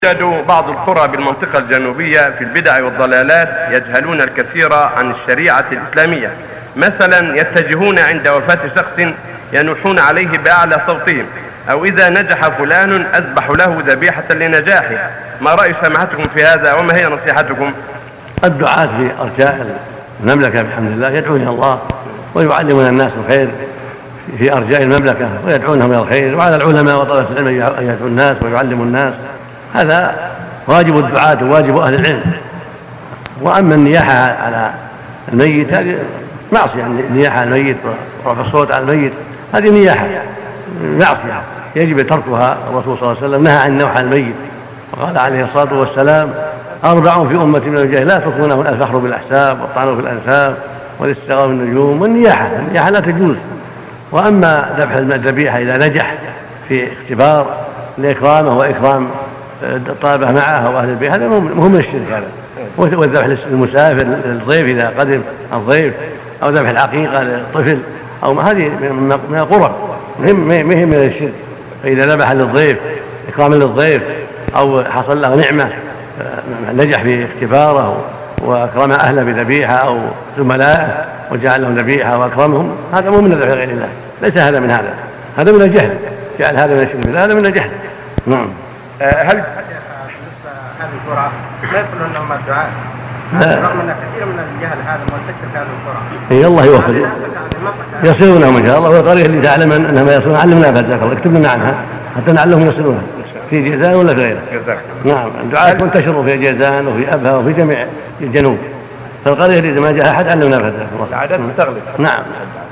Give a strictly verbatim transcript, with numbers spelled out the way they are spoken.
يوجد بعض القرى بالمنطقة الجنوبية في البدع والضلالات يجهلون الكثير عن الشريعة الإسلامية. مثلا يتجهون عند وفاة شخص ينوحون عليه بأعلى صوتهم، أو إذا نجح فلان أذبح له ذبيحة لنجاحه. ما رأي سماحتكم في هذا وما هي نصيحتكم؟ الدعاة في أرجاء المملكة بحمد الله يدعون إلى الله ويعلمون الناس الخير في أرجاء المملكة ويدعونهم إلى الخير، وعلى العلماء وطلبة العلم أن يدعوا الناس ويعلموا الناس. هذا واجب الدعاة وواجب أهل العلم. وأما النياحة على الميت هذه معصية، النياحة على الميت ورفع الصوت على الميت هذه نياحة معصية يجب تركها. الرسول صلى الله عليه وسلم نهى عن النوح على الميت، وقال عليه الصلاة والسلام: أربع في أمة من الجاهل لا تكونهن الفخر بالأحساب والطعن في الأنساب والاستغاثة بالنجوم والنياحة. النياحة لا تجوز. وأما ذبح الذبيحة إذا نجح في اختبار لإكرامه وإكرام الطلبة معه وأهل البيت هذا مهم من الشرك هذا. والذبح للمسافر للضيف إذا قدم الضيف، أو ذبح العقيقة للطفل أو ما، هذه من القرب مهم مهم من الشرك. فإذا ذبح للضيف إكراما للضيف أو حصل له نعمة نجح في اختباره وأكرم أهله بذبيحة أو زملائه وجعل لهم ذبيحة وأكرمهم، هذا مو من ذبح غير الله، ليس هذا من هذا، هذا من الجهل. جعل هذا من الشرك، هذا من الجهل. نعم. هل هذه القرى لا يقولون انهم الدعاء رغم ان كثير من الجهل هذا منتشر في هذه القرى؟ اي الله يوفق، يصلونهم ان شاء الله. والطريقه اللي تعلم انهم يصلون علمنا بها، جزاك الله، اكتب لنا عنها حتى نعلمهم يصلونها في جيزان ولا في غيره. نعم، الدعاء منتشروا في جيزان وفي ابها وفي جميع الجنوب، فالقريه اللي ما جاء احد علمنا بها، جزاك الله. العادات تغلب. نعم.